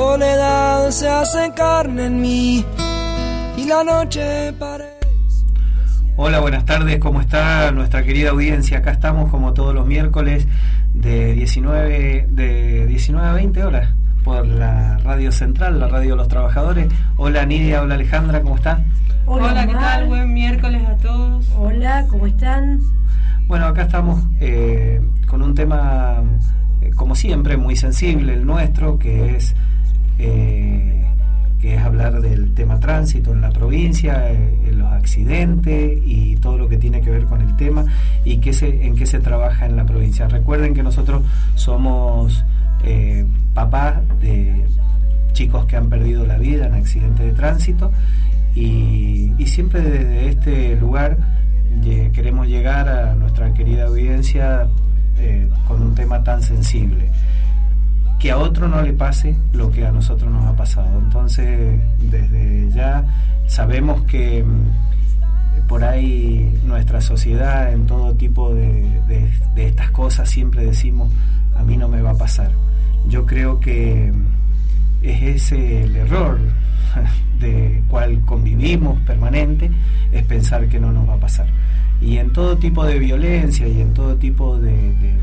soledad se hace carne en mí y la noche parece... Hola, buenas tardes, ¿cómo está nuestra querida audiencia? Acá estamos como todos los miércoles de 19 a 20 horas por la Radio Central, la Radio de los Trabajadores. Hola Nidia, hola Alejandra, ¿cómo están? Hola, ¿qué tal? Buen miércoles a todos. Hola, ¿cómo están? Bueno, acá estamos con un tema, como siempre, muy sensible, el nuestro, que es hablar del tema tránsito en la provincia, los accidentes y todo lo que tiene que ver con el tema y en qué se trabaja en la provincia. Recuerden que nosotros somos papás de chicos que han perdido la vida en accidentes de tránsito y siempre desde este lugar queremos llegar a nuestra querida audiencia con un tema tan sensible, que a otro no le pase lo que a nosotros nos ha pasado. Entonces, desde ya sabemos que por ahí nuestra sociedad, en todo tipo de estas cosas, siempre decimos, a mí no me va a pasar. Yo creo que es ese el error de cual convivimos permanente, es pensar que no nos va a pasar. Y en todo tipo de violencia y en todo tipo de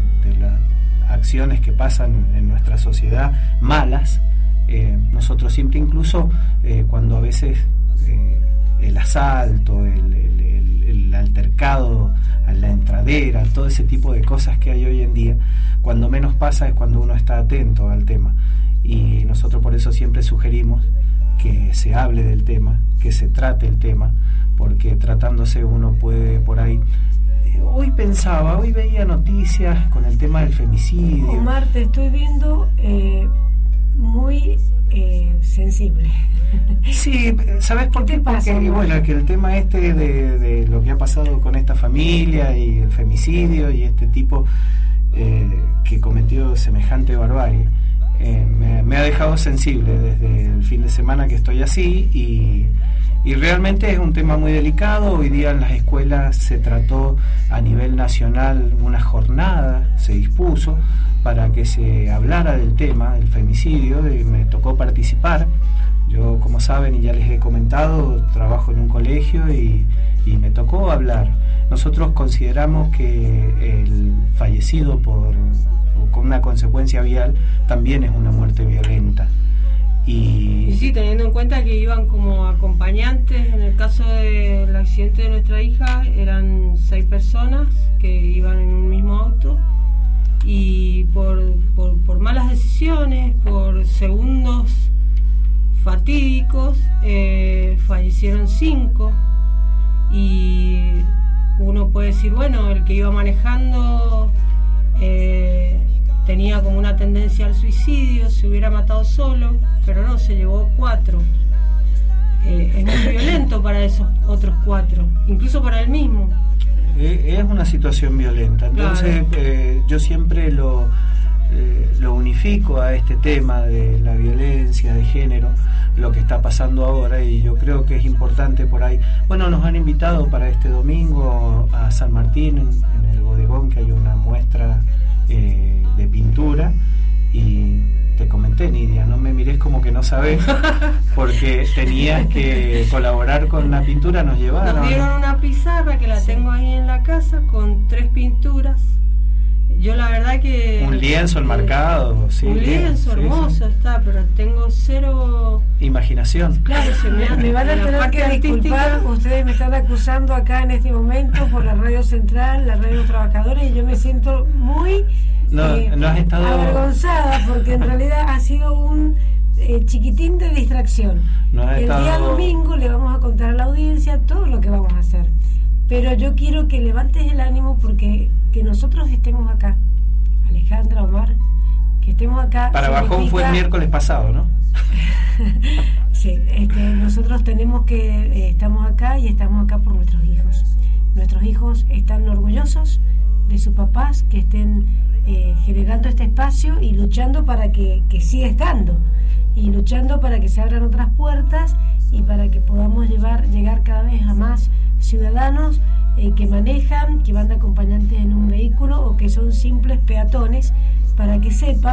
acciones que pasan en nuestra sociedad malas, nosotros siempre, incluso cuando a veces el asalto, el altercado a la entradera, todo ese tipo de cosas que hay hoy en día, cuando menos pasa es cuando uno está atento al tema, y nosotros por eso siempre sugerimos que se hable del tema, que se trate el tema, porque tratándose uno puede por ahí... Hoy veía noticias con el tema del femicidio. Omar, te estoy viendo muy sensible. Sí, ¿sabes por qué? Porque bueno, que el tema de lo que ha pasado con esta familia y el femicidio y este tipo que cometió semejante barbarie, me ha dejado sensible desde el fin de semana que estoy así, y realmente es un tema muy delicado. Hoy día en las escuelas se trató a nivel nacional una jornada, se dispuso para que se hablara del tema del femicidio, y me tocó participar. Yo, como saben y ya les he comentado, trabajo en un colegio y me tocó hablar. Nosotros consideramos que el fallecido con una consecuencia vial también es una muerte violenta. Y sí, teniendo en cuenta que iban como acompañantes, en el caso del accidente de nuestra hija eran 6 personas que iban en un mismo auto, y por malas decisiones, por segundos fatídicos, fallecieron 5, y uno puede decir, bueno, el que iba manejando tenía como una tendencia al suicidio, se hubiera matado solo, pero no, se llevó 4. Es muy violento para esos otros 4, incluso para él mismo. Es una situación violenta. Entonces, claro, yo siempre lo unifico a este tema de la violencia de género, lo que está pasando ahora, y yo creo que es importante por ahí. Bueno, nos han invitado para este domingo a San Martín, en el bodegón, que hay una muestra de pintura, y te comenté, Nidia, no me mires como que no sabes, porque tenías que colaborar con la pintura. Nos dieron una pizarra que la tengo ahí en la casa con 3 pinturas. Yo la verdad que... Un lienzo enmarcado, sí. Un lienzo hermoso, sí. Está, pero tengo 0... imaginación. Claro, me van a tener que disculpar, ustedes me están acusando acá en este momento por la Radio Central, la Radio de los Trabajadores, y yo me siento muy no has estado... avergonzada, porque en realidad ha sido un chiquitín de distracción. El día domingo le vamos a contar a la audiencia todo lo que vamos a hacer. Pero yo quiero que levantes el ánimo, porque que nosotros estemos acá, Alejandra, Omar, que estemos acá. Para Bajón fue el miércoles pasado, ¿no? Sí, nosotros estamos acá, y estamos acá por nuestros hijos. Nuestros hijos están orgullosos de sus papás, que estén generando este espacio y luchando para que siga estando, y luchando para que se abran otras puertas y para que podamos llegar cada vez a más ciudadanos que manejan, que van de acompañantes en un vehículo o que son simples peatones, para que sepan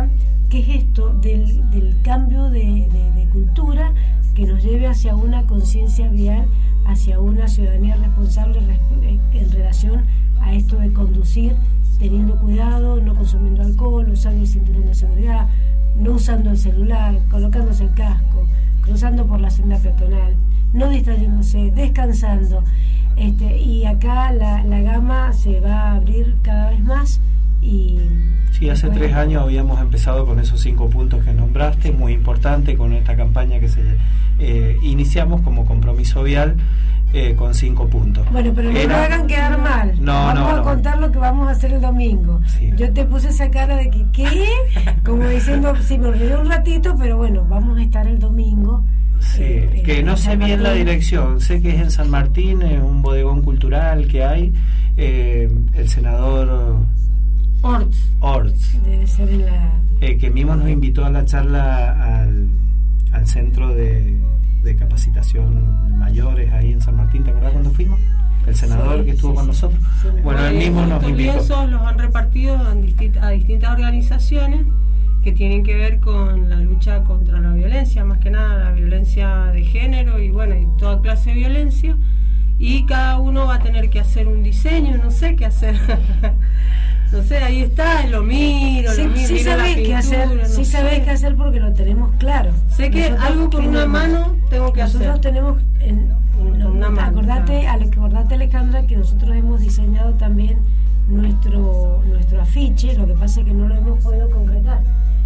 qué es esto del cambio de cultura que nos lleve hacia una conciencia vial, hacia una ciudadanía responsable en relación a esto de conducir teniendo cuidado, no consumiendo alcohol, usando el cinturón de seguridad, no usando el celular, colocándose el casco, cruzando por la senda peatonal, no distrayéndose, descansando. Y acá la gama se va a abrir cada vez más. Y sí, hace 3 años habíamos empezado con esos 5 puntos que nombraste, muy importante, con esta campaña que iniciamos como compromiso vial con 5 puntos. Bueno, pero no lo hagan quedar mal. Vamos a contar lo que vamos a hacer el domingo. Sí. Yo te puse esa cara de que, ¿qué? Como diciendo, sí, me olvidé un ratito, pero bueno, vamos a estar el domingo. Sí, que no sé bien la dirección, sé que es en San Martín, es un bodegón cultural que hay, el senador Orts. Debe ser en la... que mismo nos invitó a la charla al centro de capacitación de mayores ahí en San Martín, ¿te acordás cuando fuimos? El senador que estuvo con nosotros. Sí, bueno, él mismo nos invitó. Los lienzos los han repartido a distintas organizaciones que tienen que ver con la lucha contra la violencia, más que nada la violencia de género y bueno, y toda clase de violencia, y cada uno va a tener que hacer un diseño, no sé qué hacer. No sé, ahí está, lo miro, sí sabés qué hacer, sí sabés qué hacer porque lo tenemos claro. Sé que nosotros algo con una mano tengo que hacer. Nosotros tenemos acordate Alejandra que nosotros hemos diseñado también nuestro afiche, lo que pasa es que no lo hemos podido concretar.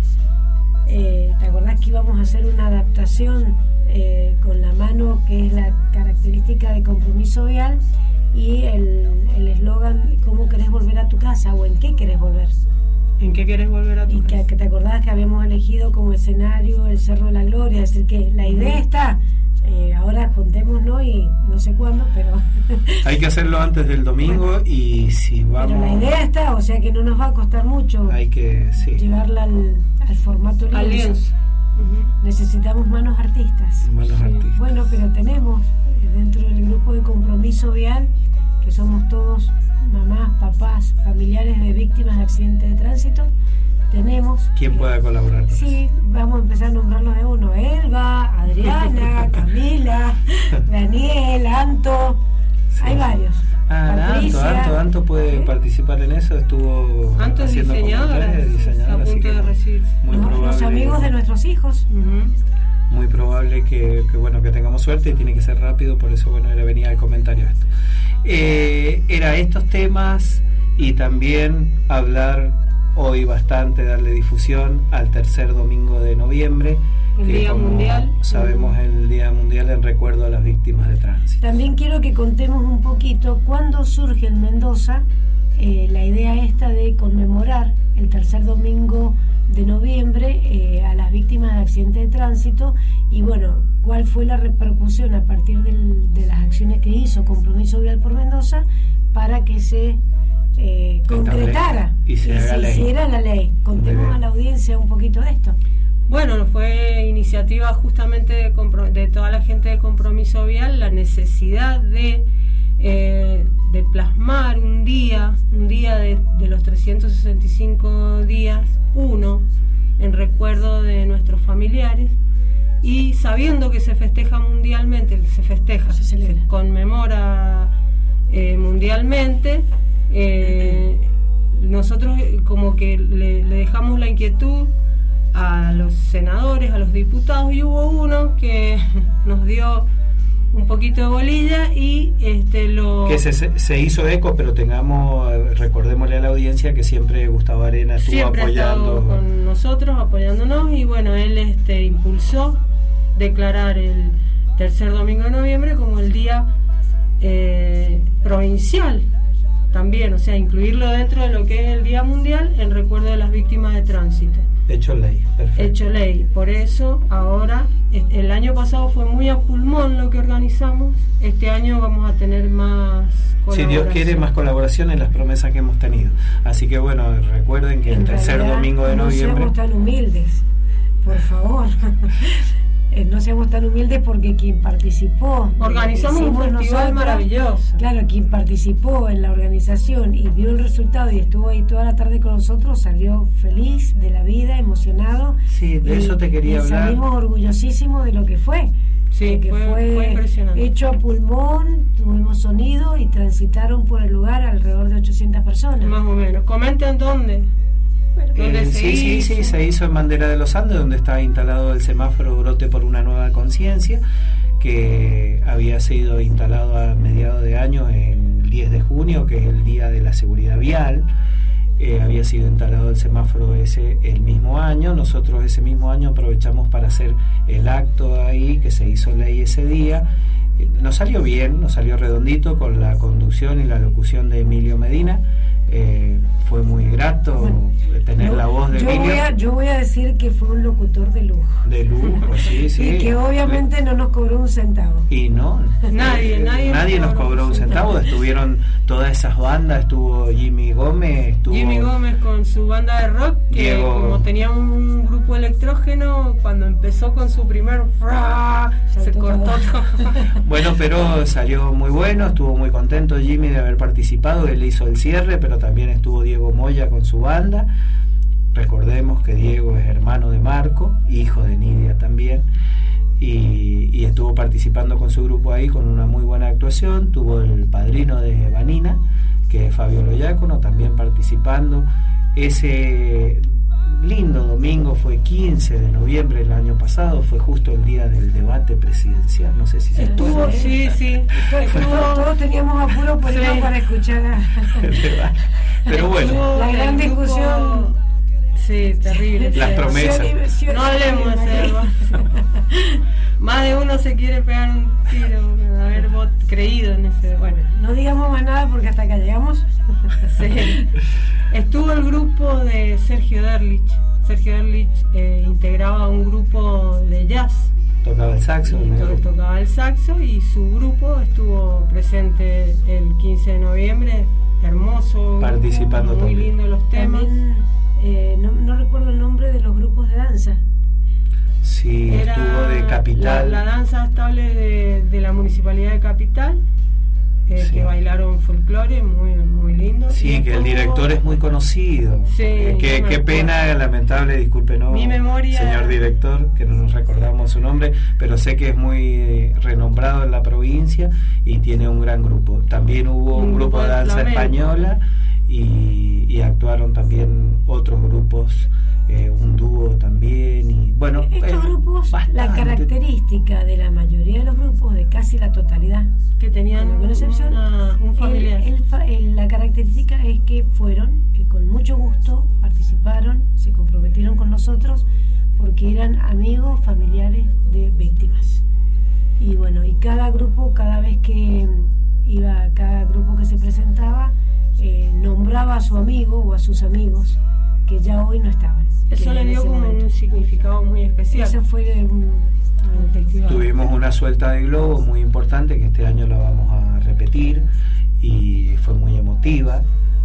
¿Te acordás que íbamos a hacer una adaptación con la mano, que es la característica de compromiso vial, y el eslogan ¿cómo querés volver a tu casa? O ¿en qué querés volver? ¿En qué querés volver a tu casa? Y que te acordás que habíamos elegido como escenario el Cerro de la Gloria, es decir que la idea está, ahora juntémonos y no sé cuándo, pero hay que hacerlo antes del domingo y si vamos... Pero la idea está, o sea que no nos va a costar mucho llevarla al formato lienzo. Necesitamos manos artistas. Bueno, pero tenemos dentro del grupo de compromiso vial, que somos todos mamás, papás, familiares de víctimas de accidentes de tránsito, tenemos... ¿Quién pueda colaborar? Sí, vamos a empezar a nombrarlos de uno. Elba, Adriana, Camila, Daniel, Anto, hay varios. Anto puede participar en eso, estuvo Anto haciendo diseñadora, a punto de recibir. Los amigos de nuestros hijos. Muy probable que tengamos suerte, y tiene que ser rápido, por eso le venía el comentario esto. Era estos temas, y también hablar hoy bastante, darle difusión al tercer domingo de noviembre, el Día Mundial. Sabemos, el Día Mundial en recuerdo a las víctimas de tránsito. También quiero que contemos un poquito cuándo surge en Mendoza la idea esta de conmemorar el tercer domingo de noviembre a las víctimas de accidentes de tránsito, y bueno, cuál fue la repercusión a partir de las acciones que hizo Compromiso Vial por Mendoza para que se concretara y se hiciera la ley. Contemos a la audiencia un poquito de esto. Bueno, fue iniciativa justamente de toda la gente de Compromiso Vial, la necesidad de plasmar un día de los 365 días, uno en recuerdo de nuestros familiares, y sabiendo que se festeja mundialmente, se conmemora mundialmente, nosotros como que le dejamos la inquietud a los senadores, a los diputados, y hubo uno que nos dio un poquito de bolilla y que se hizo eco, pero recordémosle a la audiencia que siempre Gustavo Arena estuvo apoyando con nosotros, apoyándonos, y bueno, él impulsó declarar el tercer domingo de noviembre como el día provincial también, o sea, incluirlo dentro de lo que es el Día Mundial en recuerdo de las víctimas de tránsito. Hecho ley, perfecto. Hecho ley, por eso ahora, el año pasado fue muy a pulmón lo que organizamos, este año vamos a tener más colaboración. Si Dios quiere, más colaboración en las promesas que hemos tenido. Así que bueno, recuerden que el tercer domingo de noviembre... No seamos tan humildes, por favor. no seamos tan humildes, porque quien participó, organizamos un festival maravilloso. Claro, quien participó en la organización y vio el resultado y estuvo ahí toda la tarde con nosotros, salió feliz de la vida, emocionado. Sí, de eso te quería hablar. Salimos orgullosísimos de lo que fue. Sí, fue impresionante. Hecho a pulmón, tuvimos sonido y transitaron por el lugar alrededor de 800 personas. Más o menos. Comenten dónde. Sí, se hizo en Bandera de los Andes, donde estaba instalado el semáforo Brote por una Nueva Conciencia, que había sido instalado a mediados de año, el 10 de junio, que es el Día de la Seguridad Vial. Había sido instalado el semáforo ese el mismo año. Nosotros ese mismo año aprovechamos para hacer el acto ahí, que se hizo ley ese día. Nos salió bien, nos salió redondito, con la conducción y la locución de Emilio Medina. Fue muy grato tener la voz de Emilio. Yo voy a decir que fue un locutor de lujo. De lujo, sí. Y que obviamente no nos cobró un centavo. Y no, nadie nos cobró un centavo. Estuvieron todas esas bandas, estuvo Jimmy Gómez con su banda de rock, que Diego, como tenía un grupo electrógeno, cuando empezó con su primer se cortó todo. Bueno, pero salió muy bueno, estuvo muy contento Jimmy de haber participado. Él hizo el cierre, pero también estuvo Diego Moya con su banda. Recordemos que Diego es hermano de Marco, hijo de Nidia también, y estuvo participando con su grupo ahí con una muy buena actuación. Tuvo el padrino de Vanina, que es Fabio Loyácono, también participando. Ese lindo domingo fue 15 de noviembre del año pasado, fue justo el día del debate presidencial. No sé si se estuvo, sí. Todos teníamos apuro por ir para escuchar el debate. Pero bueno, la gran discusión. Sí, terrible. Las promesas. No hablemos de eso. Más de uno se quiere pegar un tiro, haber creído en ese. Bueno, no digamos más nada porque hasta acá llegamos. Sí. Estuvo el grupo de Sergio Derlich. Sergio Derlich integraba un grupo de jazz. Tocaba el saxo. Tocaba el saxo, y su grupo estuvo presente el 15 de noviembre. Hermoso. Participando grupo, muy lindo los temas. También, no recuerdo el nombre de los grupos de danza. Sí, estuvo de Capital. La danza estable de la Municipalidad de Capital, sí, que bailaron folclore, muy lindo. Sí, que el director es muy conocido. Sí, qué pena, lamentable, discúlpenos, mi memoria, señor director, que no nos recordamos su nombre, pero sé que es muy renombrado en la provincia y tiene un gran grupo. También hubo un grupo de danza española y actuaron también otros grupos, un dúo también, y bueno, estos grupos, bastante. La característica de la mayoría de los grupos, de casi la totalidad, que tenían una excepción, un familiar. La característica es que fueron, que con mucho gusto participaron, se comprometieron con nosotros, porque eran amigos familiares de víctimas. Y bueno, y cada grupo, cada vez que iba, cada grupo que se presentaba, nombraba a su amigo o a sus amigos que ya hoy no estaban. Eso le dio como un significado muy especial. Eso fue un festival. Tuvimos una suelta de globo muy importante, que este año la vamos a repetir, y fue muy emotiva.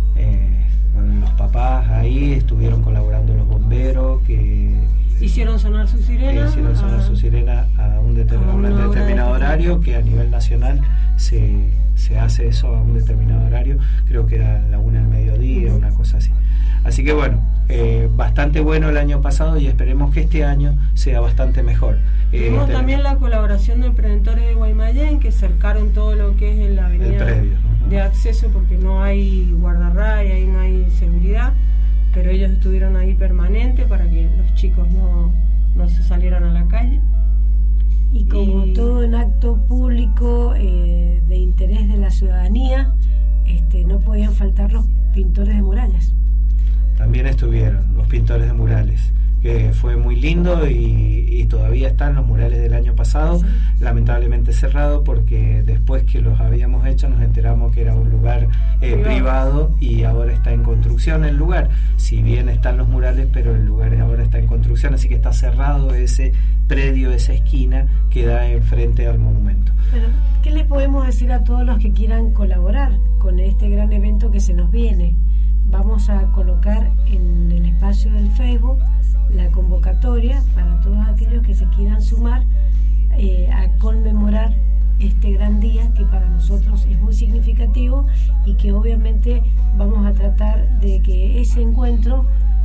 Los papás ahí estuvieron colaborando, los bomberos que hicieron sonar su sirena a un determinado horario, que a nivel nacional se hace eso a un determinado horario, creo que era la 1 del mediodía, una cosa así. Así que bueno, bastante bueno el año pasado, y esperemos que este año sea bastante mejor. Tuvimos también la colaboración de Preventores de Guaymallén, que cercaron todo lo que es en la avenida de acceso, porque no hay guardarray, ahí no hay seguridad, pero ellos estuvieron ahí permanente para que los chicos no se salieran a la calle. Y como todo un acto público de interés de la ciudadanía, no podían faltar los pintores de murallas. También estuvieron los pintores de murales, que fue muy lindo, y todavía están los murales del año pasado, sí. Lamentablemente cerrado, porque después que los habíamos hecho nos enteramos que era un lugar privado, y ahora está en construcción el lugar. Si bien están los murales, pero el lugar ahora está en construcción, así que está cerrado ese predio, esa esquina que da enfrente al monumento. Bueno, ¿qué les podemos decir a todos los que quieran colaborar con este gran evento que se nos viene? vamos a colocar en el espacio del Facebook la convocatoria para todos aquellos que se quieran sumar a conmemorar este gran día que para nosotros es muy significativo y que obviamente vamos a tratar de que ese encuentro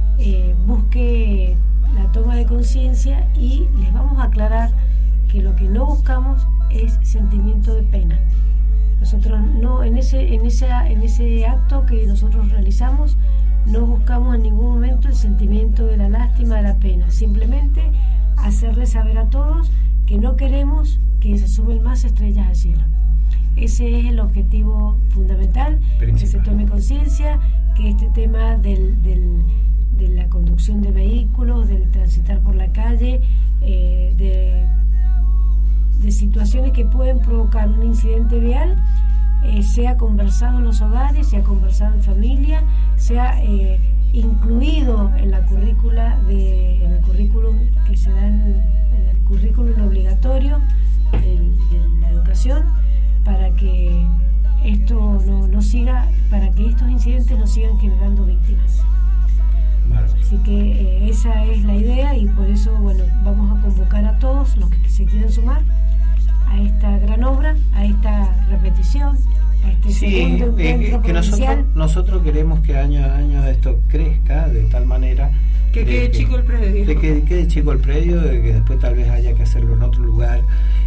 busque la toma de conciencia, y les vamos a aclarar que lo que no buscamos es sentimiento de pena. Nosotros no, en ese acto que nosotros realizamos, no buscamos en ningún momento el sentimiento de la lástima, de la pena. Simplemente hacerles saber a todos que no queremos que se sumen más estrellas al cielo. Ese es el objetivo fundamental, que se tome conciencia, que este tema de la conducción de vehículos, del transitar por la calle, de situaciones que pueden provocar un incidente vial, sea conversado en los hogares, sea conversado en familia, sea incluido en la currícula en el currículum que se da en el currículum obligatorio de la educación, para que esto no siga, para que estos incidentes no sigan generando víctimas. Así que esa es la idea, y por eso vamos a convocar a todos los que se quieran sumar a esta gran obra, a esta repetición, a este segundo encuentro que nosotros queremos que año a año esto crezca de tal manera que quede chico el predio, de que quede chico el predio, de que después tal vez haya que hacerlo en otro lugar,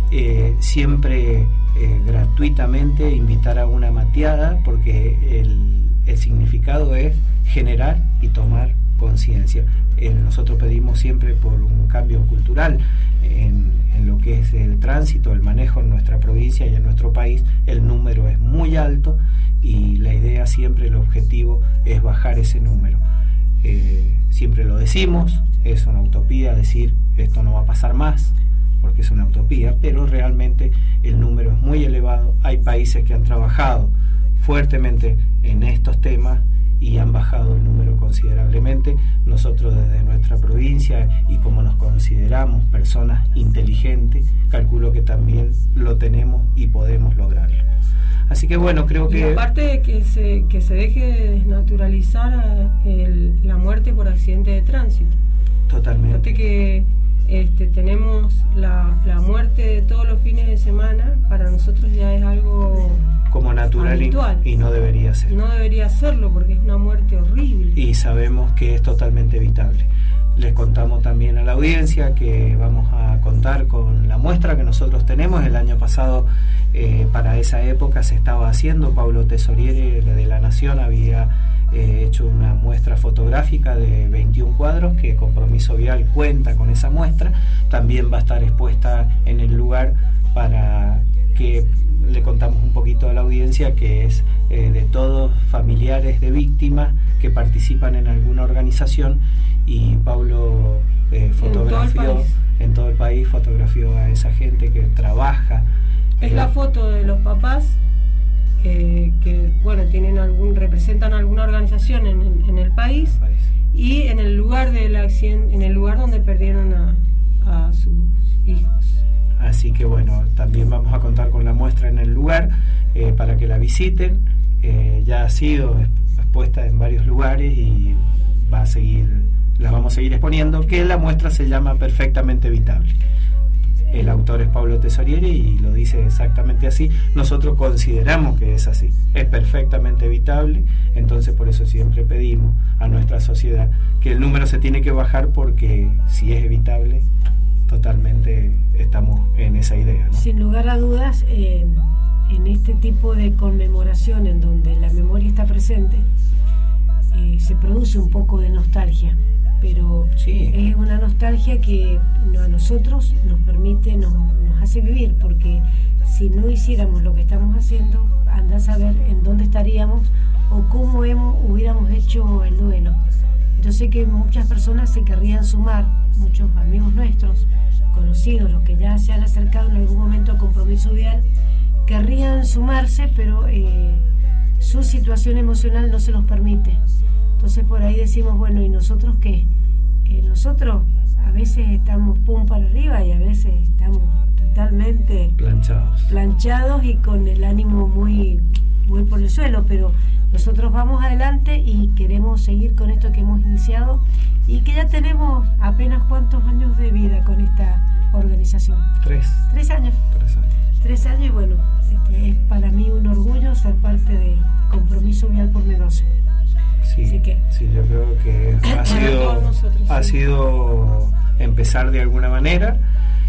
siempre gratuitamente invitar a una mateada, porque el significado es generar y tomar conciencia. Nosotros pedimos siempre por un cambio cultural en lo que es el tránsito, el manejo en nuestra provincia y en nuestro país. El número es muy alto y la idea siempre, el objetivo es bajar ese número. Siempre lo decimos, es una utopía decir esto no va a pasar más, porque es una utopía, pero realmente el número es muy elevado. Hay países que han trabajado fuertemente en estos temas y han bajado el número considerablemente. Nosotros desde nuestra provincia, y como nos consideramos personas inteligentes, calculo que también lo tenemos y podemos lograrlo. Así que creo que... Y aparte de que se deje de desnaturalizar la muerte por accidente de tránsito. Totalmente. Aparte que tenemos la muerte de todos los fines de semana, para nosotros ya es algo como natural y no debería ser. No debería serlo, porque es una muerte horrible. Y sabemos que es totalmente evitable. Les contamos también a la audiencia que vamos a contar con la muestra que nosotros tenemos. El año pasado, para esa época, se estaba haciendo. Pablo Tesoriere de La Nación había hecho una muestra fotográfica de 21 cuadros, que Compromiso Vial cuenta con esa muestra. También va a estar expuesta en el lugar, para que le contamos un poquito a la audiencia que es de todos familiares de víctimas que participan en alguna organización, y Pablo fotografió en todo el país, fotografió a esa gente que trabaja. Es la foto de los papás que representan alguna organización en el país, y en el lugar del accidente, en el lugar donde perdieron a sus hijos. Así que también vamos a contar con la muestra en el lugar para que la visiten. Ya ha sido expuesta en varios lugares y la vamos a seguir exponiendo, que la muestra se llama Perfectamente Evitable. El autor es Pablo Tesoriere y lo dice exactamente así. Nosotros consideramos que es así, es perfectamente evitable. Entonces por eso siempre pedimos a nuestra sociedad que el número se tiene que bajar, porque si es evitable, totalmente estamos en esa idea, ¿no? Sin lugar a dudas, en este tipo de conmemoración en donde la memoria está presente, se produce un poco de nostalgia, pero sí, es una nostalgia que a nosotros nos permite, nos hace vivir, porque si no hiciéramos lo que estamos haciendo, anda a saber en dónde estaríamos o cómo hubiéramos hecho el duelo. Yo sé que muchas personas se querrían sumar, muchos amigos nuestros, conocidos, los que ya se han acercado en algún momento a Compromiso Vial, querrían sumarse, pero su situación emocional no se los permite. Entonces por ahí decimos, ¿y nosotros qué? Nosotros a veces estamos pum para arriba y a veces estamos totalmente planchados y con el ánimo muy, muy por el suelo, pero nosotros vamos adelante y queremos seguir con esto que hemos iniciado y que ya tenemos apenas cuántos años de vida con esta organización. 3 años. 3 años y bueno, es para mí un orgullo ser parte de Compromiso Vial por Mendoza. Sí, sí, yo creo que ha sido empezar de alguna manera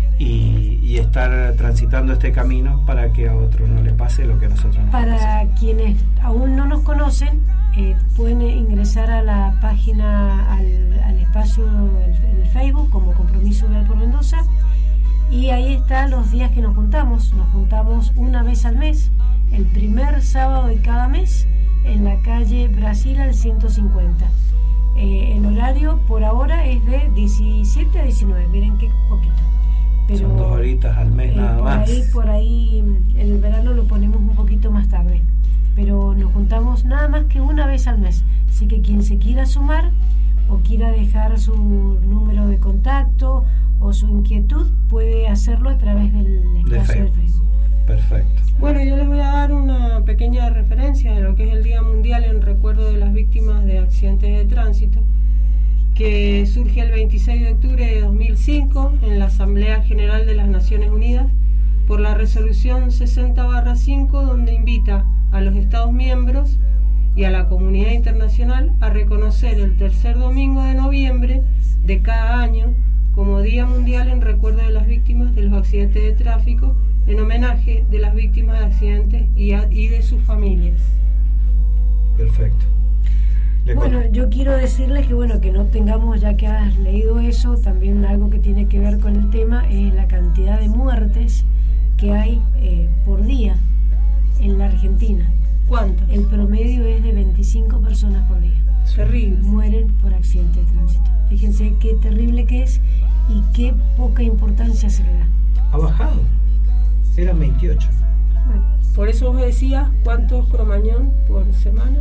y estar transitando este camino para que a otro no le pase lo que a nosotros nos pasa. Para quienes aún no nos conocen, pueden ingresar a la página, al espacio en el Facebook como Compromiso Vial por Mendoza, y ahí están los días que nos juntamos una vez al mes, el primer sábado de cada mes, en la calle Brasil al 150. El horario por ahora es de 17 a 19, miren qué poquito. Pero, son 2 horitas al mes nada más. Por ahí en el verano lo ponemos un poquito más tarde, pero nos juntamos nada más que una vez al mes. Así que quien se quiera sumar o quiera dejar su número de contacto o su inquietud puede hacerlo a través del espacio de Facebook. Perfecto. Bueno, yo les voy a dar una pequeña referencia de lo que es el Día Mundial en recuerdo de las víctimas de accidentes de tránsito, que surge el 26 de octubre de 2005 en la Asamblea General de las Naciones Unidas por la resolución 60/5, donde invita a los Estados miembros y a la comunidad internacional a reconocer el tercer domingo de noviembre de cada año como Día Mundial en recuerdo de las víctimas de los accidentes de tráfico, en homenaje de las víctimas de accidentes y de sus familias. Perfecto. Bueno, yo quiero decirles que que no tengamos, ya que has leído eso, también algo que tiene que ver con el tema es la cantidad de muertes que hay por día en la Argentina. ¿Cuántas? El promedio es de 25 personas por día. Terrible. Mueren por accidente de tránsito. Fíjense qué terrible que es y qué poca importancia se le da. Ha bajado. Eran 28. Bueno. Por eso vos decías, ¿cuántos cromañón por semana?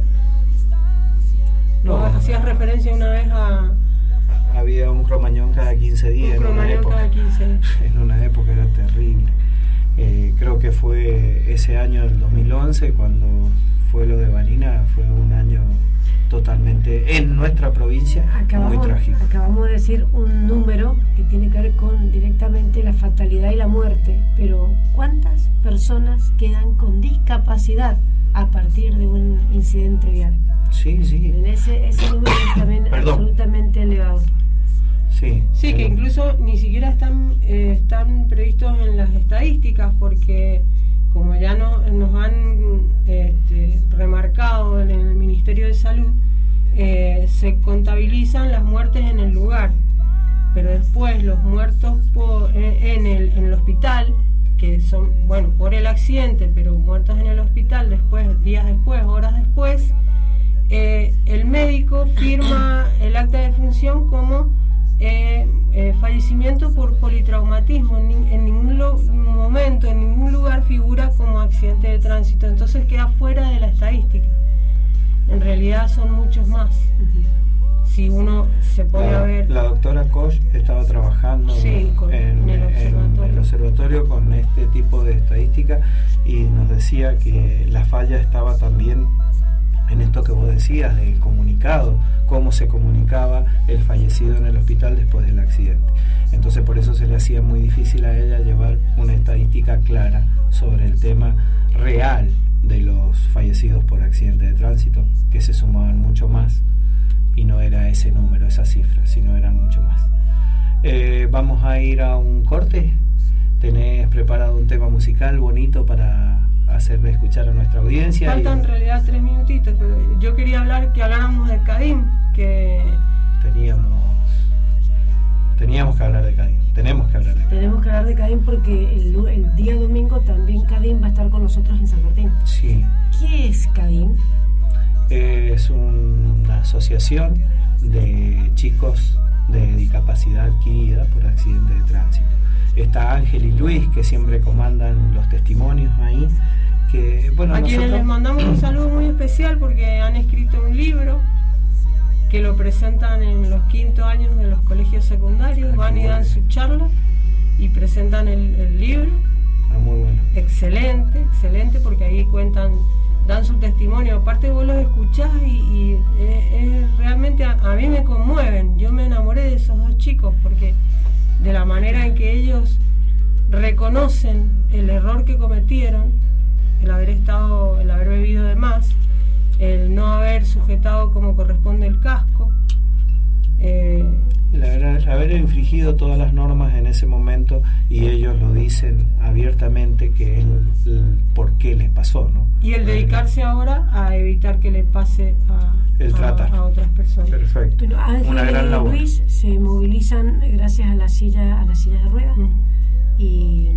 No, hacías referencia una vez a... Había un cromañón cada 15 días. Un cromañón cada 15 días. En una época era terrible. Creo que fue ese año del 2011 cuando fue lo de Vanina, fue un año totalmente en nuestra provincia muy trágico. Acabamos de decir un número que tiene que ver con directamente la fatalidad y la muerte, pero ¿cuántas personas quedan con discapacidad a partir de un incidente vial? Sí. Ese número es también absolutamente elevado. Sí, que incluso ni siquiera están previstos en las estadísticas, porque como ya nos han remarcado en el Ministerio de Salud, se contabilizan las muertes en el lugar, pero después los muertos en el hospital, que son, por el accidente, pero muertos en el hospital después, días después, horas después, el médico firma el acta de defunción como fallecimiento por politraumatismo. En ningún momento, en ningún lugar figura como accidente de tránsito, entonces queda fuera de la estadística. En realidad son muchos más. Si uno se pone a ver... La doctora Koch estaba trabajando en el observatorio con este tipo de estadística y nos decía que la falla estaba también en esto que vos decías del comunicado, cómo se comunicaba el fallecido en el hospital después del accidente. Entonces por eso se le hacía muy difícil a ella llevar una estadística clara sobre el tema real de los fallecidos por accidente de tránsito, que se sumaban mucho más y no era ese número, esa cifra, sino eran mucho más. Vamos a ir a un corte. ¿Tenés preparado un tema musical bonito para hacerle escuchar a nuestra audiencia? Faltan en realidad 3 minutitos, pero yo quería que habláramos de Cadín, que teníamos que hablar de Cadín. Tenemos que hablar de Cadín porque el día domingo también Cadín va a estar con nosotros en San Martín. Sí. ¿Qué es Cadín? Es una asociación de chicos de discapacidad adquirida por accidente de tránsito. Está Ángel y Luis, que siempre comandan los testimonios ahí. A quienes les mandamos un saludo muy especial porque han escrito un libro que lo presentan en los 5º años de los colegios secundarios. Van y dan su charla y presentan el libro. Muy bueno. Excelente, porque ahí cuentan dan su testimonio. Aparte vos los escuchás y realmente a mí me conmueven. Yo me enamoré de esos dos chicos porque de la manera en que ellos reconocen el error que cometieron, el haber bebido de más, el no haber sujetado como corresponde el casco, el haber infringido todas las normas en ese momento, y ellos lo dicen abiertamente que es el por qué les pasó, ¿no? Y el dedicarse ahora a evitar que le pase a otras personas. Perfecto. Pero Ángel Una gran labor. y Luis se movilizan gracias a las sillas de ruedas. Y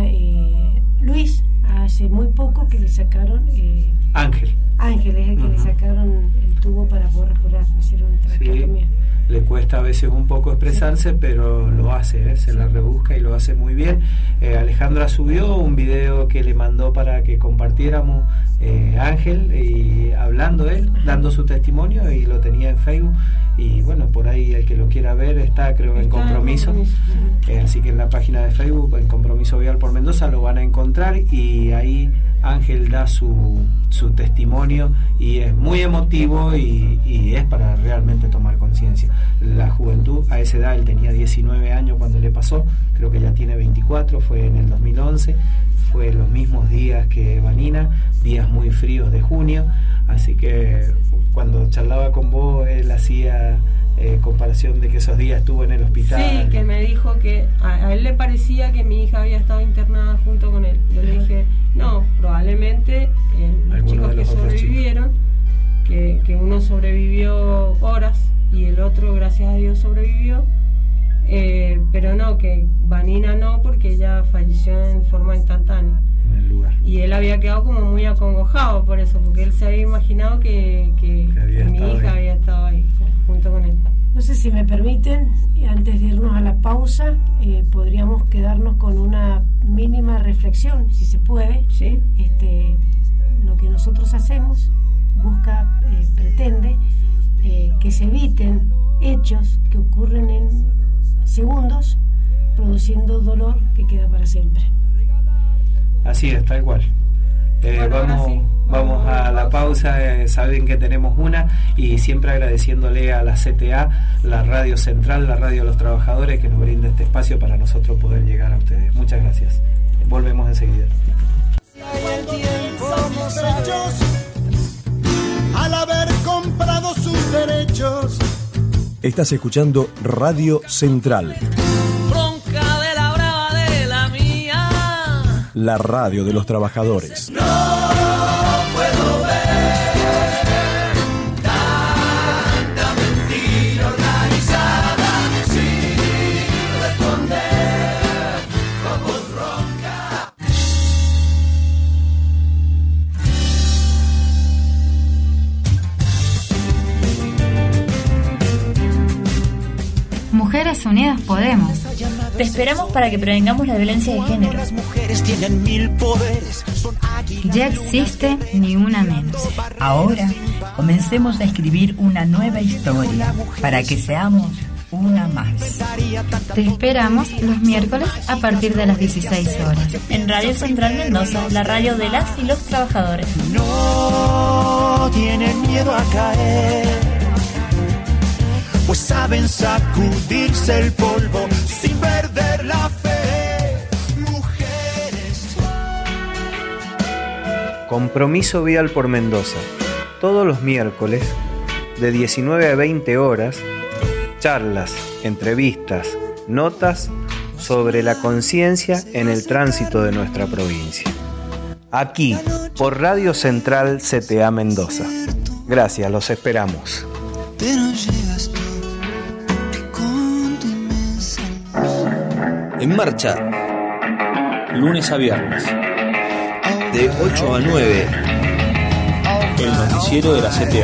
Luis hace muy poco que le sacaron Ángel es el que le sacaron el tubo para poder respirar, le hicieron traqueotomía. Le cuesta a veces un poco expresarse, pero lo hace, se la rebusca y lo hace muy bien. Alejandra subió un video que le mandó para que compartiéramos Ángel, y hablando él, dando su testimonio, y lo tenía en Facebook, y bueno, por ahí el que lo quiera ver está, creo, en Compromiso. Así que en la página de Facebook, en Compromiso Vial por Mendoza, lo van a encontrar, y ahí Ángel da su testimonio, y es muy emotivo, y es para realmente tomar conciencia. La juventud, a esa edad, él tenía 19 años cuando le pasó, creo que ya tiene 24, fue en el 2011, fue los mismos días que Vanina, días muy fríos de junio, así que cuando charlaba con vos, él hacía comparación de que esos días estuvo en el hospital. Sí, que me dijo que a él le parecía que mi hija había estado internada junto con él. Yo le dije, no, probablemente los chicos que sobrevivieron, que uno sobrevivió horas y el otro, gracias a Dios, sobrevivió, pero no, que Vanina no, porque ella falleció en forma instantánea. En el lugar. Y él había quedado como muy acongojado por eso, porque él se había imaginado que mi hija había estado ahí junto con él. No sé si me permiten, antes de irnos a la pausa, podríamos quedarnos con una mínima reflexión, si se puede. ¿Sí? Lo que nosotros hacemos pretende que se eviten hechos que ocurren en segundos, produciendo dolor que queda para siempre. Así es, tal cual. Vamos a la pausa, saben que tenemos una, y siempre agradeciéndole a la CTA, la radio central, la radio de los trabajadores, que nos brinda este espacio para nosotros poder llegar a ustedes. Muchas gracias. Volvemos enseguida. Al haber comprado sus derechos. Estás escuchando Radio Central, Bronca de la brava de la mía. la radio de los trabajadores. No puedo ver tanta mentira organizada sin responder como bronca. Mujeres Unidas Podemos. Te esperamos para que prevengamos la violencia de género. Las mujeres tienen 1000 poderes. Ya existe Ni Una Menos. Ahora comencemos a escribir una nueva historia para que seamos una más. Te esperamos los miércoles a partir de las 16 horas. En Radio Central Mendoza, la radio de las y los trabajadores. No tienen miedo a caer, pues saben sacudirse el polvo sin perder la fe. Mujeres. Compromiso Vial por Mendoza. Todos los miércoles, de 19 a 20 horas, charlas, entrevistas, notas sobre la conciencia en el tránsito de nuestra provincia. Aquí, por Radio Central CTA Mendoza. Gracias, los esperamos. En marcha, lunes a viernes, de 8 a 9, el noticiero de la CTA.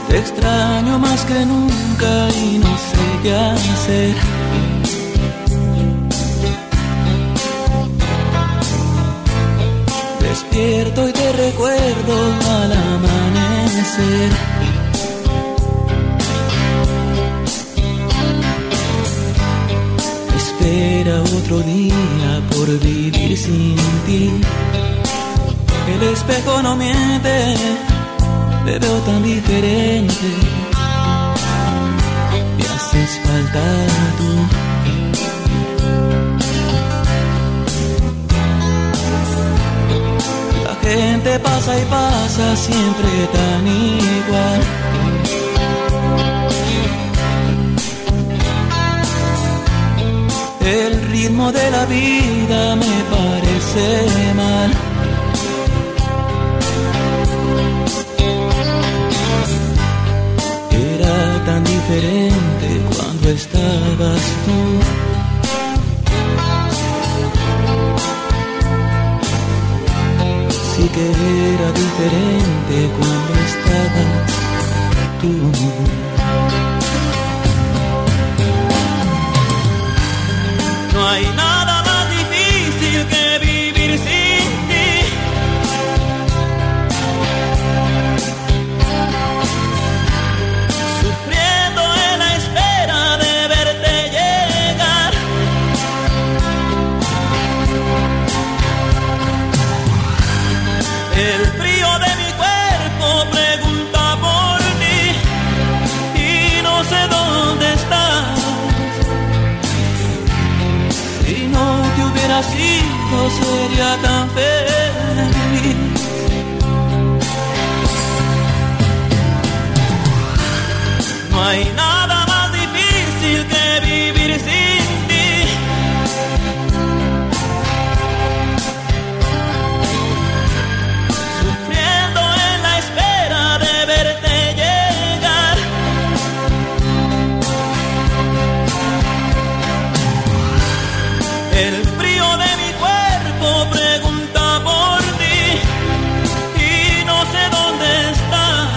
Te extraño más que nunca y no sé qué hacer. Despierto y te recuerdo al amanecer. Espera otro día por vivir sin ti. El espejo no miente, te veo tan diferente. Me haces falta tú. La gente pasa y pasa siempre tan igual. El ritmo de la vida me parece mal. Era tan diferente cuando estabas tú. Sí que era diferente cuando estabas tú. No hay nada más difícil que vivir sin ti. Sufriendo en la espera de verte llegar. El frío de mi cuerpo pregunta por ti y no sé dónde estás. Si no te hubieras ido sería tan feliz. No hay nada más difícil que vivir sin ti. Sufriendo en la espera de verte llegar. El frío de mi cuerpo pregunta por ti y no sé dónde estás.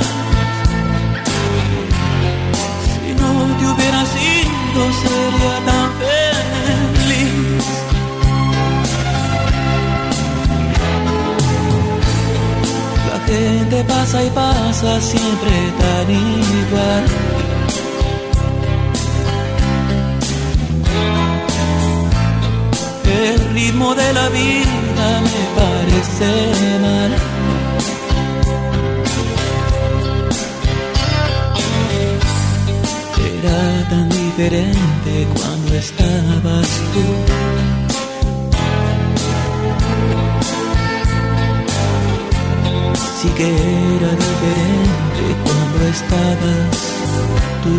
Si no te hubieras ido sería tan feliz. La gente pasa y pasa siempre tan igual. El ritmo de la vida me parece mal. Era tan diferente cuando estabas tú. Sí que era diferente cuando estabas tú.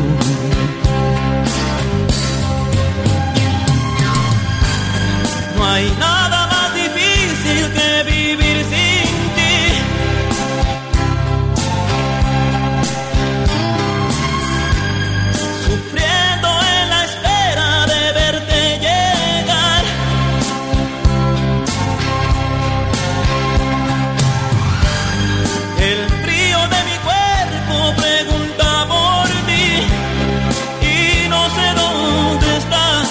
No hay nada más difícil que vivir sin ti. Sufriendo en la espera de verte llegar. El frío de mi cuerpo pregunta por ti y no sé dónde estás.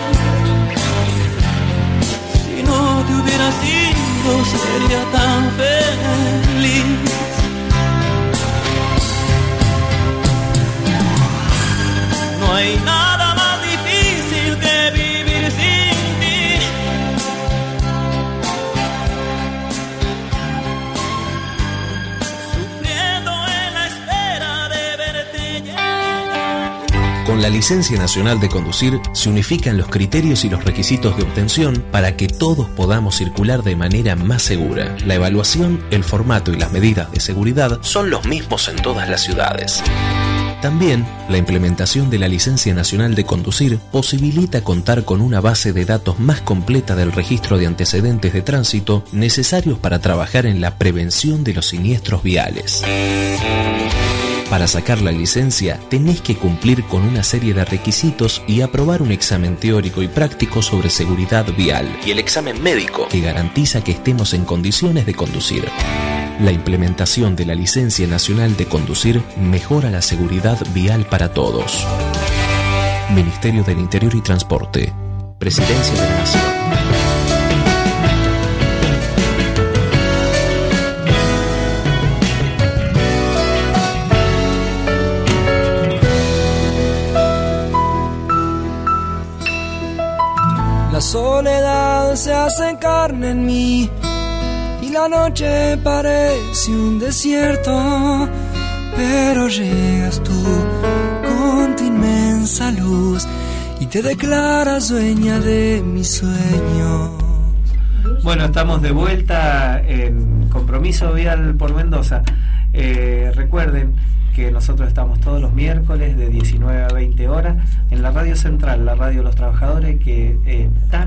Si no te hubieras ido sería tan feliz. No hay nada más difícil que vivir sin ti. Sufriendo en la espera de verte llegar. Con la licencia nacional de conducir se unifican los criterios y los requisitos de obtención para que todos podamos circular de manera más segura. La evaluación, el formato y las medidas de seguridad son los mismos en todas las ciudades. También, la implementación de la licencia nacional de conducir posibilita contar con una base de datos más completa del registro de antecedentes de tránsito necesarios para trabajar en la prevención de los siniestros viales. Para sacar la licencia, tenés que cumplir con una serie de requisitos y aprobar un examen teórico y práctico sobre seguridad vial y el examen médico que garantiza que estemos en condiciones de conducir. La implementación de la Licencia Nacional de Conducir mejora la seguridad vial para todos. Ministerio del Interior y Transporte. Presidencia de la Nación. La soledad se hace carne en mí y la noche parece un desierto, pero llegas tú con tu inmensa luz y te declaras dueña de mis sueños. Bueno, estamos de vuelta en Compromiso Vial por Mendoza. Recuerden que nosotros estamos todos los miércoles de 19 a 20 horas en la Radio Central, la radio de los trabajadores, que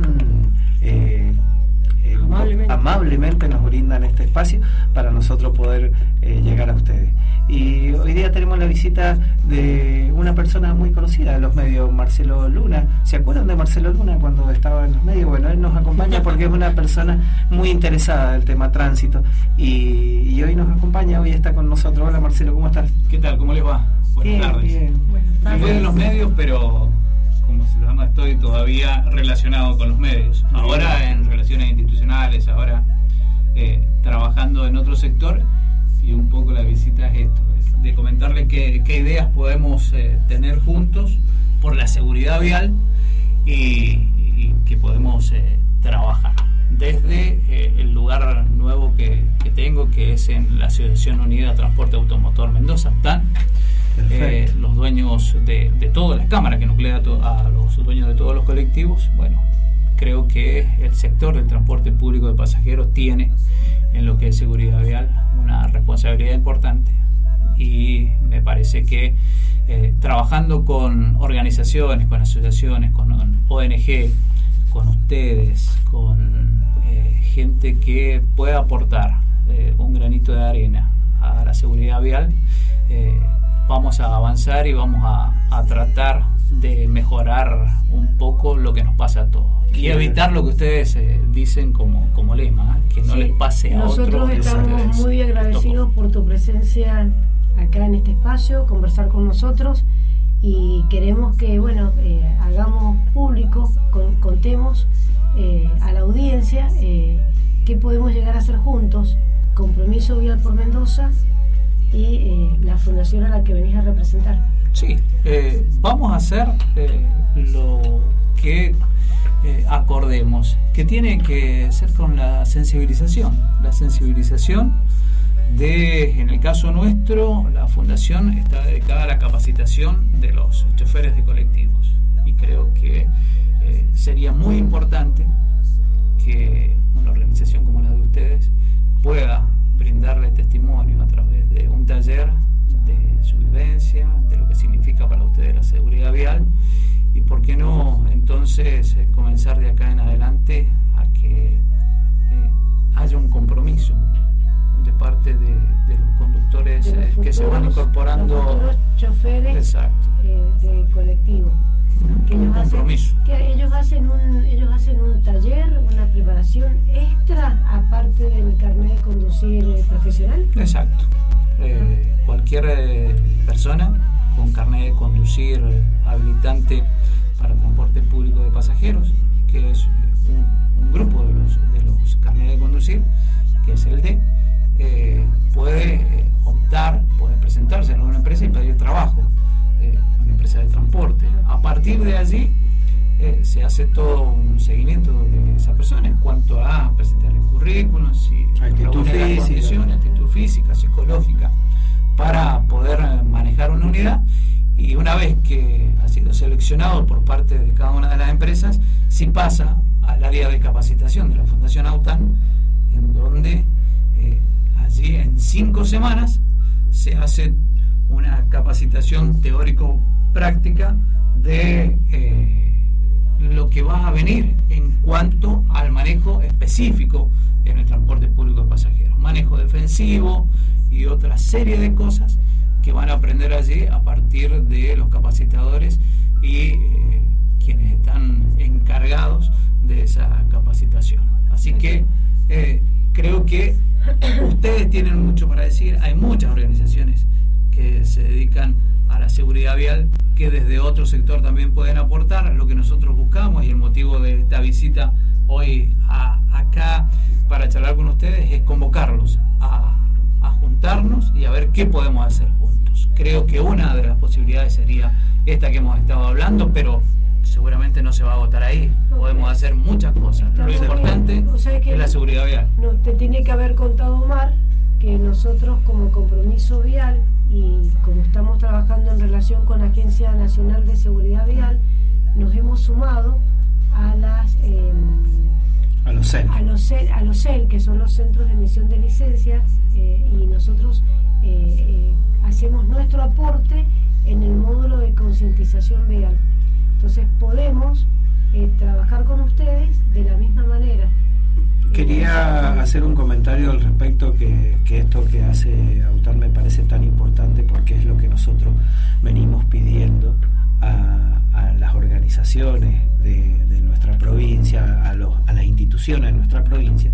amablemente nos brindan este espacio para nosotros poder llegar a ustedes. Y hoy día tenemos la visita de una persona muy conocida de los medios, Marcelo Luna. ¿Se acuerdan de Marcelo Luna cuando estaba en los medios? Bueno, él nos acompaña porque es una persona muy interesada del tema tránsito y hoy nos acompaña, hoy está con nosotros. Hola Marcelo, ¿cómo estás? ¿Qué tal? ¿Cómo les va? Buenas tardes. Bien. Buenas tardes. Estoy en los medios, pero como se llama, estoy todavía relacionado con los medios. Ahora en relaciones institucionales, ahora trabajando en otro sector, y un poco la visita es esto, de comentarles qué ideas podemos tener juntos por la seguridad vial y que podemos trabajar desde el lugar nuevo que tengo, que es en la Asociación Unida Transporte Automotor Mendoza, TAN. Los dueños de todas las cámaras que nuclea a los dueños de todos los colectivos. Bueno, creo que el sector del transporte público de pasajeros tiene en lo que es seguridad vial una responsabilidad importante, y me parece que trabajando con organizaciones, con asociaciones, con ONG, con ustedes, con gente que pueda aportar un granito de arena a la seguridad vial, vamos a avanzar y vamos a tratar de mejorar un poco lo que nos pasa a todos y evitar lo que ustedes dicen como lema, que no les pase a otros. Nosotros estamos muy agradecidos por tu presencia acá en este espacio, conversar con nosotros, y queremos que hagamos público, contemos a la audiencia qué podemos llegar a hacer juntos. Compromiso Vial por Mendoza y la fundación a la que venís a representar. Sí, vamos a hacer lo que acordemos, que tiene que ser con la sensibilización de, en el caso nuestro, la fundación está dedicada a la capacitación de los choferes de colectivos, y creo que sería muy importante que una organización como la de ustedes pueda brindarle testimonio a través de un taller de su vivencia, de lo que significa para ustedes la seguridad vial, y por qué no entonces comenzar de acá en adelante a que haya un compromiso de parte de los conductores que se van incorporando, los futuros choferes. Exacto. De colectivo, que ellos hacen un taller, una preparación extra aparte del carnet de conducir profesional. Exacto. Cualquier persona con carnet de conducir habilitante para transporte público de pasajeros, que es un grupo de los carnet de conducir, que es el D, puede optar, puede presentarse en una empresa y pedir trabajo, una empresa de transporte. A partir de allí se hace todo un seguimiento de esa persona en cuanto a presentar el currículum, si actitud física, psicológica, para poder manejar una unidad. Y una vez que ha sido seleccionado por parte de cada una de las empresas, sí pasa al área de capacitación de la Fundación AUTAN, en donde allí en 5 semanas se hace una capacitación teórico-práctica de lo que va a venir en cuanto al manejo específico en el transporte público de pasajeros, manejo defensivo y otra serie de cosas que van a aprender allí a partir de los capacitadores y quienes están encargados de esa capacitación. Así que creo que Ustedes tienen mucho para decir, hay muchas organizaciones que se dedican a la seguridad vial, que desde otro sector también pueden aportar a lo que nosotros buscamos, y el motivo de esta visita hoy acá para charlar con ustedes es convocarlos a juntarnos y a ver qué podemos hacer juntos. Creo que una de las posibilidades sería esta que hemos estado hablando, pero seguramente no se va a agotar ahí. Podemos hacer muchas cosas. Lo importante es la seguridad vial. No, te tiene que haber contado Omar que nosotros, como Compromiso Vial, y como estamos trabajando en relación con la Agencia Nacional de Seguridad Vial, nos hemos sumado a las a los CEL, que son los centros de emisión de licencias, y nosotros hacemos nuestro aporte en el módulo de concientización vial. Entonces podemos trabajar con ustedes de la misma manera. Quería hacer un comentario al respecto, que esto que hace Autar me parece tan importante, porque es lo que nosotros venimos pidiendo a las organizaciones de nuestra provincia, a las instituciones de nuestra provincia,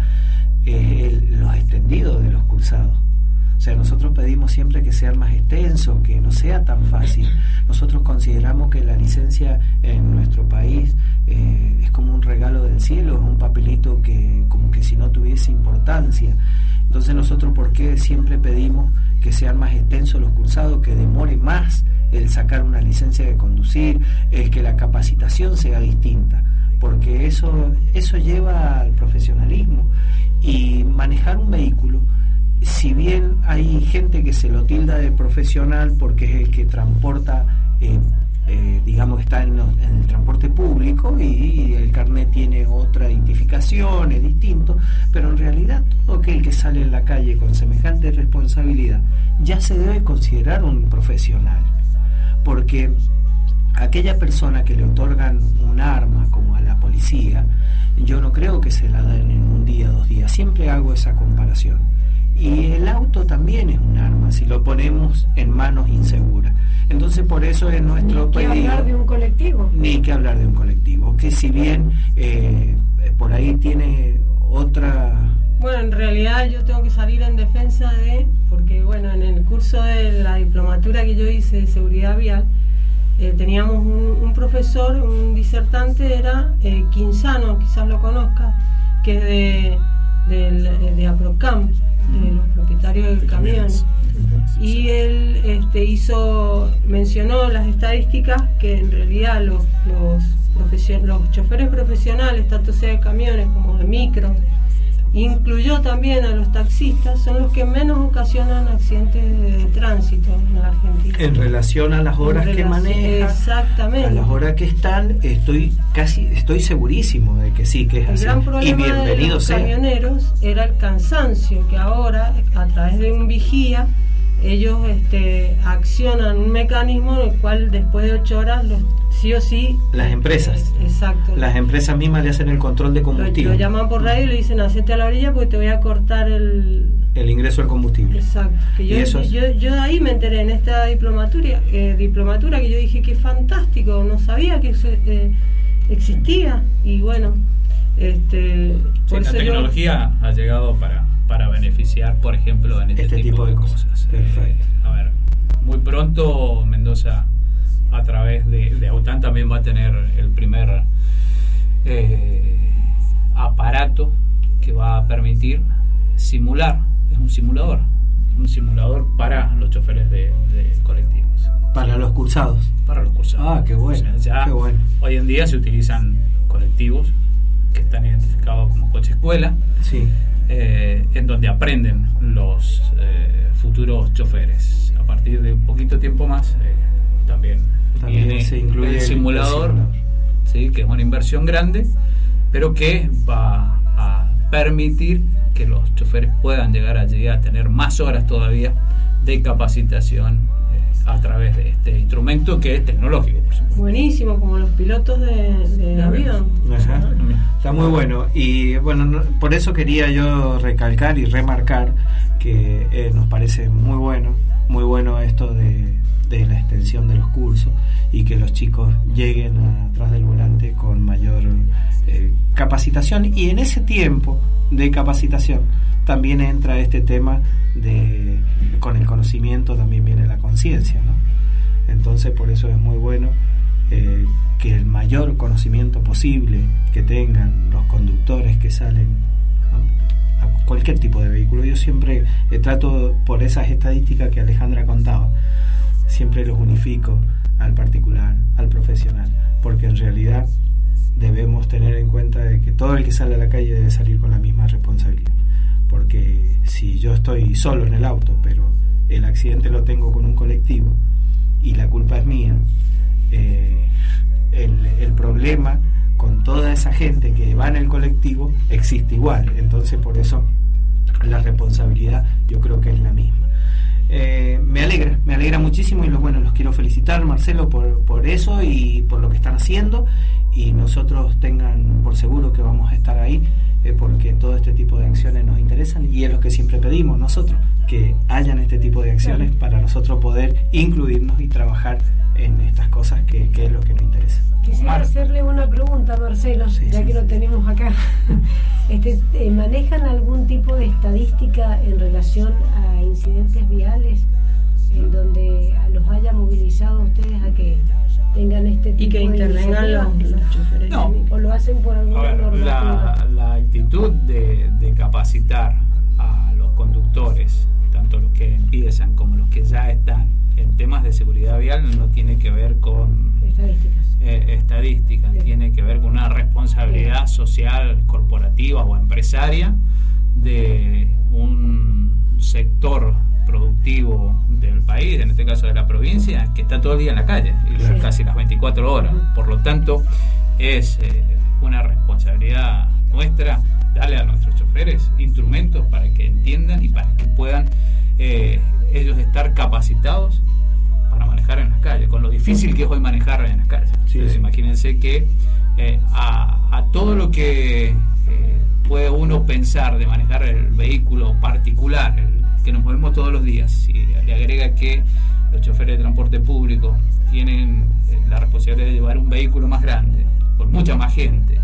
los extendidos de los cursados. O sea, nosotros pedimos siempre que sean más extensos, que no sea tan fácil. Nosotros consideramos que la licencia en nuestro país es como un regalo del cielo, es un papelito que como que si no tuviese importancia. Entonces nosotros, ¿por qué siempre pedimos que sean más extensos los cursados, que demore más el sacar una licencia de conducir, el que la capacitación sea distinta? Porque eso lleva al profesionalismo. Y manejar un vehículo, si bien hay gente que se lo tilda de profesional porque es el que transporta, digamos, está en el transporte público y el carnet tiene otra identificación, es distinto, pero en realidad todo aquel que sale en la calle con semejante responsabilidad ya se debe considerar un profesional, porque aquella persona que le otorgan un arma como a la policía, yo no creo que se la den en un día, 2 días, siempre hago esa comparación. Y el auto también es un arma si lo ponemos en manos inseguras. Entonces por eso es nuestro pedido. Ni que hablar de un colectivo. Ni que hablar de un colectivo, que si bien por ahí tiene otra... Bueno, en realidad yo tengo que salir en defensa porque bueno, en el curso de la diplomatura que yo hice de seguridad vial, teníamos un profesor, un disertante, era Quinzano, quizás lo conozca, que es de APROCAM, de los propietarios del camión, y él mencionó las estadísticas que en realidad los choferes profesionales, tanto sea de camiones como de micro, incluyó también a los taxistas, son los que menos ocasionan accidentes de tránsito en la Argentina. En relación a las horas que manejan, exactamente, a las horas que están, estoy segurísimo de que sí, que es así. El gran problema de los camioneros era el cansancio, que ahora a través de un vigía ellos accionan un mecanismo en el cual después de 8 horas sí o sí las empresas, exacto, las empresas mismas le hacen el control de combustible, lo llaman por radio y le dicen: hacete a la orilla porque te voy a cortar el ingreso al combustible. Exacto, que yo ahí me enteré en esta diplomatura que yo dije: que fantástico, no sabía que eso existía. Y bueno, la tecnología ha llegado para beneficiar, por ejemplo, en este tipo de cosas. Perfecto. A ver, muy pronto Mendoza, a través de Autan, también va a tener el primer aparato que va a permitir simular, es un simulador para los choferes de colectivos. Para los cursados. Para los cursados. Ah, qué bueno. O sea, qué bueno. Hoy en día se utilizan colectivos que están identificados como coche escuela, sí, en donde aprenden los futuros choferes. A partir de un poquito tiempo más, también se incluye el simulador, ¿sí? Que es una inversión grande, pero que va a permitir que los choferes puedan llegar allí a tener más horas todavía de capacitación a través de este instrumento, que es tecnológico, por supuesto. Buenísimo, como los pilotos de avión. Ajá. Está muy bueno. Y bueno, por eso quería yo recalcar y remarcar que nos parece muy bueno esto de la extensión de los cursos, y que los chicos lleguen atrás del volante con mayor capacitación, y en ese tiempo de capacitación también entra este tema de, con el conocimiento también viene la conciencia, ¿no? Entonces por eso es muy bueno que el mayor conocimiento posible que tengan los conductores que salen a cualquier tipo de vehículo. Yo siempre trato, por esas estadísticas que Alejandra contaba, siempre los unifico al particular, al profesional, porque en realidad debemos tener en cuenta de que todo el que sale a la calle debe salir con la misma responsabilidad, porque si yo estoy solo en el auto, pero el accidente lo tengo con un colectivo y la culpa es mía, el problema con toda esa gente que va en el colectivo existe igual. Entonces por eso la responsabilidad yo creo que es la misma. Me alegra muchísimo y los quiero felicitar, Marcelo, por eso y por lo que están haciendo, y nosotros tengan por seguro que vamos a estar ahí, porque todo este tipo de acciones nos interesan y es lo que siempre pedimos nosotros, que hayan este tipo de acciones para nosotros poder incluirnos y trabajar en estas cosas que es lo que nos interesa. Quisiera hacerle una pregunta, Marcelo, ya que lo tenemos acá. ¿Manejan algún tipo de estadística en relación a incidentes viales en donde los haya movilizado ustedes a que tengan este tipo y que de intervengan los choferes? No. ¿O lo hacen por alguna normativa? La actitud de capacitar a los conductores, tanto los que empiezan como los que ya están en temas de seguridad vial, no tiene que ver con estadísticas, tiene que ver con una responsabilidad social, corporativa o empresaria de un sector productivo del país, en este caso de la provincia, que está todo el día en la calle, y casi las 24 horas. Por lo tanto, es una responsabilidad nuestra darle a nuestros choferes instrumentos para que entiendan y para que puedan ellos estar capacitados para manejar en las calles, con lo difícil que es hoy manejar en las calles. Entonces, imagínense que a todo lo que puede uno pensar de manejar el vehículo particular, el que nos movemos todos los días, si le agrega que los choferes de transporte público tienen la responsabilidad de llevar un vehículo más grande, con mucha más gente,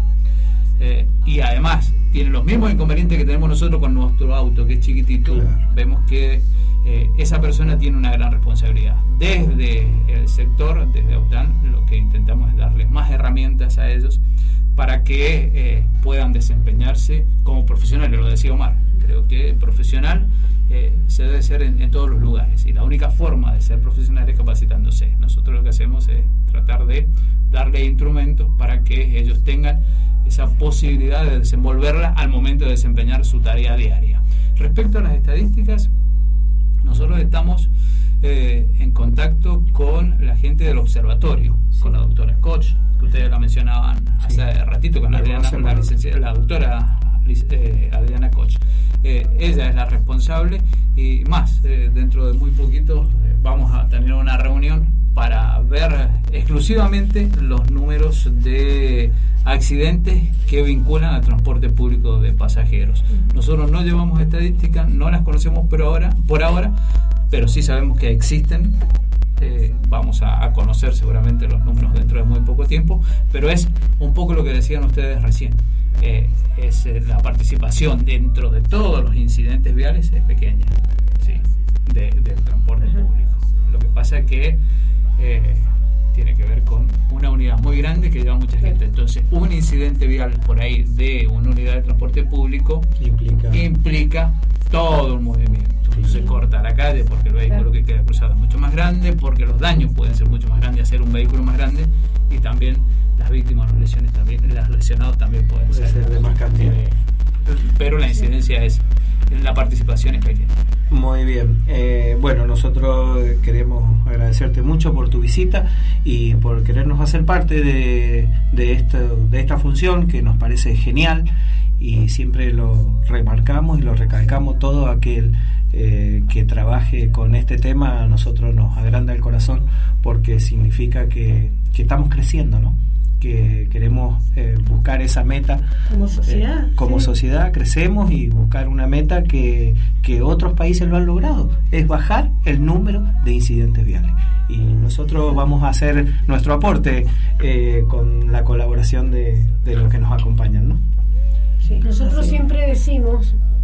y además tienen los mismos inconvenientes que tenemos nosotros con nuestro auto, que es chiquitito, vemos que esa persona tiene una gran responsabilidad. Desde el sector, desde AUTAN, lo que intentamos es darles más herramientas a ellos para que puedan desempeñarse como profesionales. Lo decía Omar, creo que profesional se debe ser en todos los lugares, y la única forma de ser profesional es capacitándose. Nosotros lo que hacemos es tratar de darle instrumentos para que ellos tengan esa posibilidad de desenvolverla al momento de desempeñar su tarea diaria. Respecto a las estadísticas, nosotros estamos en contacto con la gente del observatorio, con la doctora Koch, que ustedes la mencionaban hace ratito, con la doctora Adriana Koch. Ella es la responsable, y más, dentro de muy poquito vamos a tener una reunión para ver exclusivamente los números de accidentes que vinculan al transporte público de pasajeros. Nosotros no llevamos estadísticas, no las conocemos por ahora, pero sí sabemos que existen. Vamos a conocer seguramente los números dentro de muy poco tiempo, pero es un poco lo que decían ustedes recién. Es la participación dentro de todos los incidentes viales es pequeña, del transporte público. Lo que pasa es que tiene que ver con una unidad muy grande que lleva mucha gente. Entonces, un incidente vial por ahí de una unidad de transporte público implica todo un movimiento. Se corta la calle porque el vehículo que queda cruzado es mucho más grande, porque los daños pueden ser mucho más grandes hacer un vehículo más grande, y también las víctimas, los lesionados también pueden ser de más cantidad. Pero la incidencia la participación es pequeña. Muy bien. Bueno, nosotros queremos agradecerte mucho por tu visita y por querernos hacer parte de esta función que nos parece genial, y siempre lo remarcamos y lo recalcamos. Todo aquel que trabaje con este tema a nosotros nos agranda el corazón, porque significa que estamos creciendo, ¿no? Que queremos buscar esa meta como sociedad, crecemos y buscar una meta que otros países lo han logrado, es bajar el número de incidentes viales, y nosotros vamos a hacer nuestro aporte con la colaboración de los que nos acompañan, ¿no? Nosotros siempre decimos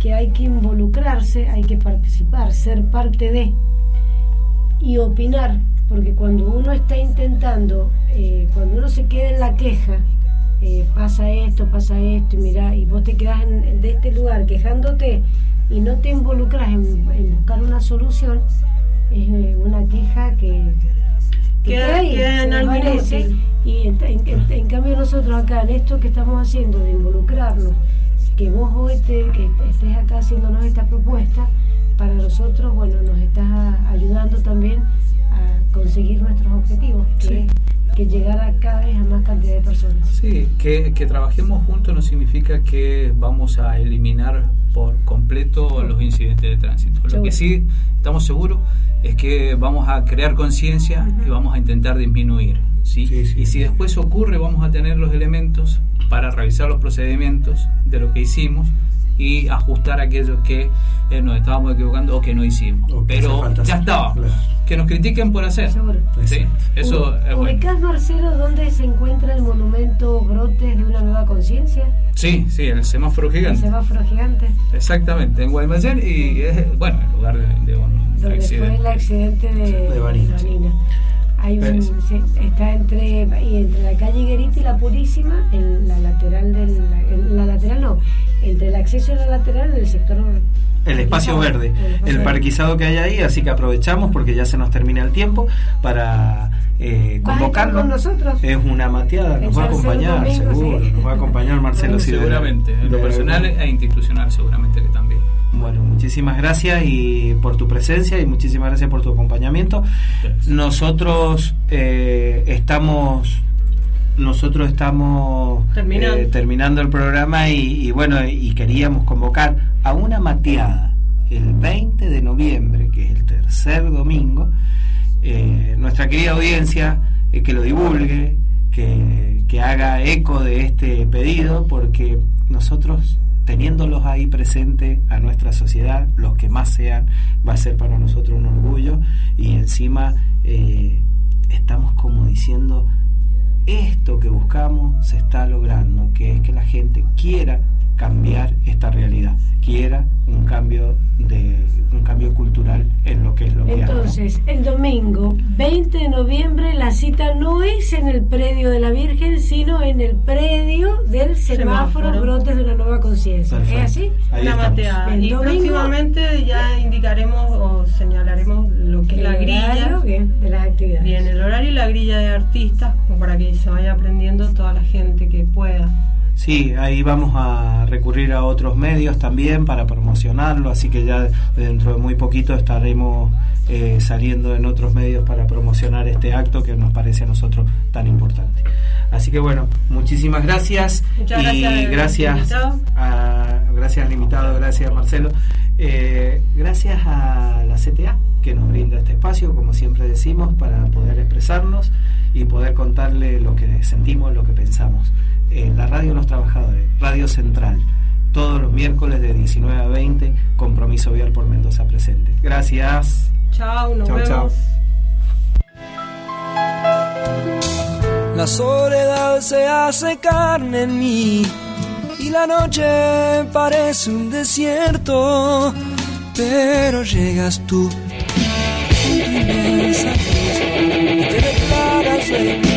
que hay que involucrarse, hay que participar, ser parte de y opinar, porque cuando uno está intentando, cuando uno se queda en la queja, pasa esto, y mira, y vos te quedás de este lugar quejándote y no te involucras en buscar una solución, es una queja que queda ahí, en algo inútil. Y en cambio nosotros acá en esto que estamos haciendo de involucrarnos, que vos hoy que estés acá haciéndonos esta propuesta, para nosotros, bueno, nos estás ayudando también a conseguir nuestros objetivos, que llegar a cada vez a más cantidad de personas. Sí, que trabajemos juntos no significa que vamos a eliminar por completo los incidentes de tránsito. Lo que sí estamos seguros es que vamos a crear conciencia y vamos a intentar disminuir. ¿sí? Y si después ocurre, vamos a tener los elementos para revisar los procedimientos de lo que hicimos y ajustar aquellos que nos estábamos equivocando o que no hicimos. Pero ya estaba. Claro. Que nos critiquen por hacer. Sí, eso es bueno. ¿Ubicás, Marcelo, dónde se encuentra el monumento Brotes de una Nueva Conciencia? Sí, el semáforo gigante. El semáforo gigante. Exactamente, en Guaymallén, y es, el lugar de un donde accidente. Fue el accidente de Vanina. Hay está entre la calle Higuerita y la Purísima, en la lateral entre el acceso y la lateral del sector. El espacio verde, el parquizado que hay ahí, así que aprovechamos porque ya se nos termina el tiempo para convocarnos. Con nosotros. Es una mateada, nos va a acompañar, seguro, nos va a acompañar Marcelo Sidera. Seguramente, en lo personal e institucional seguramente que también. Bueno, muchísimas gracias y por tu presencia y muchísimas gracias por tu acompañamiento. Gracias. Nosotros estamos terminando el programa y queríamos convocar a una mateada el 20 de noviembre, que es el tercer domingo. Nuestra querida audiencia que lo divulgue, que haga eco de este pedido, porque nosotros, teniéndolos ahí presentes a nuestra sociedad, los que más sean, va a ser para nosotros un orgullo, y encima estamos como diciendo, esto que buscamos se está logrando, que es que la gente quiera cambiar esta realidad, quiera un cambio cultural en lo que es lo que entonces el domingo 20 de noviembre la cita no es en el predio de la Virgen, sino en el predio del semáforo Brotes de una Nueva Conciencia. ¿Es así? Una mateada. Y próximamente ya indicaremos o señalaremos lo que es la grilla de las actividades. Bien, el horario y la grilla de artistas, como para que se vaya aprendiendo toda la gente que pueda. Sí, ahí vamos a recurrir a otros medios también para promocionarlo, así que ya dentro de muy poquito estaremos saliendo en otros medios para promocionar este acto que nos parece a nosotros tan importante. Así que bueno, muchísimas gracias. Muchas gracias al invitado, gracias Marcelo, gracias a la CTA que nos brinda este espacio, como siempre decimos, para poder expresarnos y poder contarle lo que sentimos, lo que pensamos. La Radio de los Trabajadores, Radio Central, todos los miércoles de 19 a 20, Compromiso Vial por Mendoza presente. Gracias. Chao, nos vemos. Chao. La soledad se hace carne en mí y la noche parece un desierto, pero llegas tú con tu inmensa luz y te declaras